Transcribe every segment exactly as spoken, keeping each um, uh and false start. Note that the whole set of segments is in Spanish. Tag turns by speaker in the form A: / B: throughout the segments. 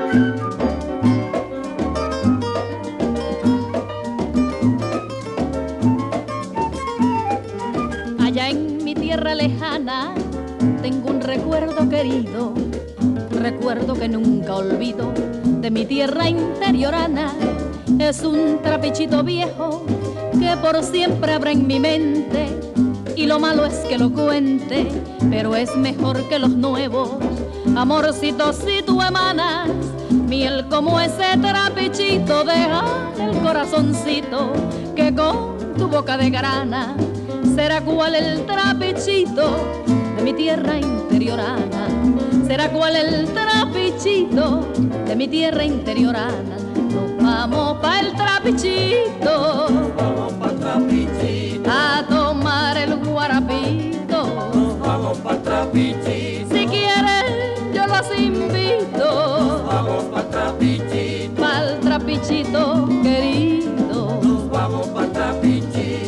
A: Allá en mi tierra lejana tengo un recuerdo querido, recuerdo que nunca olvido de mi tierra interiorana. Es un trapichito viejo que por siempre habrá en mi mente, y lo malo es que lo cuente, pero es mejor que los nuevos. Amorcito, si tú emanas miel como ese trapichito, deja el corazoncito que con tu boca de grana será cual el trapichito de mi tierra interiorana. Será cual el trapichito de mi tierra interiorana. Nos vamos pa' el trapichito,
B: nos vamos pa' el trapichito,
A: a tomar el guarapito.
B: Nos vamos pa' el trapichito,
A: si quieren yo los invito.
B: Nos vamos pa' el trapichito,
A: pa' el trapichito querido.
B: Nos vamos pa' el trapichito.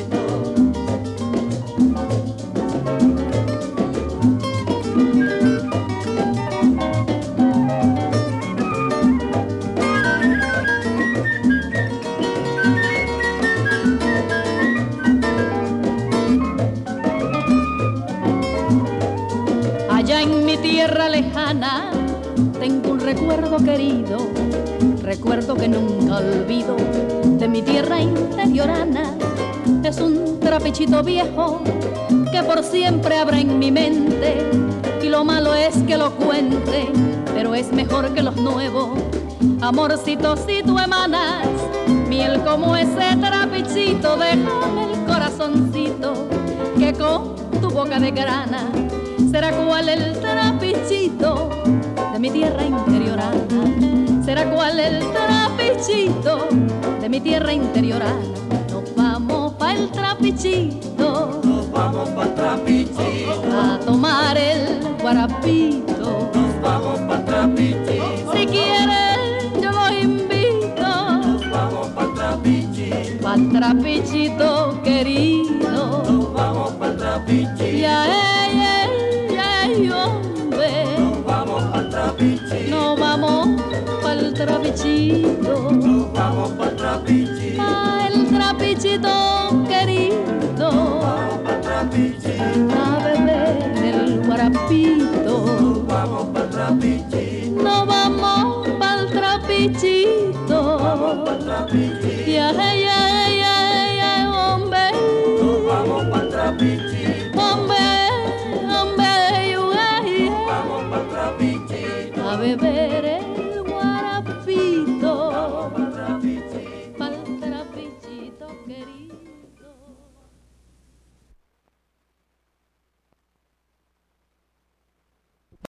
A: Tierra lejana tengo un recuerdo querido, recuerdo que nunca olvido de mi tierra interiorana. Es un trapichito viejo que por siempre habrá en mi mente, y lo malo es que lo cuente, pero es mejor que los nuevos. Amorcito, si tú emanas miel como ese trapichito, déjame el corazoncito que con tu boca de grana será cual el trapichito de mi tierra interiorana. Será cual el trapichito de mi tierra interiorana. Nos vamos pa' el trapichito,
B: nos vamos pa' el trapichito,
A: a tomar el guarapito.
B: Nos vamos pa' el trapichito,
A: si quieren yo los invito.
B: Nos vamos pa' el trapichito,
A: pa' el trapichito querido.
B: Nos vamos pa' el trapichito,
A: ya ella, hombre,
B: nos vamos pa' el trapichito,
A: nos vamos pa' el trapichito,
B: nos vamos pa' el trapichito,
A: pa' el trapichito querido,
B: nos vamos pa' el trapichito,
A: a beber el guarapito,
B: nos vamos pa' el trapichito,
A: nos vamos pa' el trapicito,
B: nos vamos pa' el trapichito,
A: ya, ya, ya, ya, hombre,
B: nos vamos pa' el trapichito,
A: hombre, hombre,
B: nos vamos pa' el trapichito,
A: a beber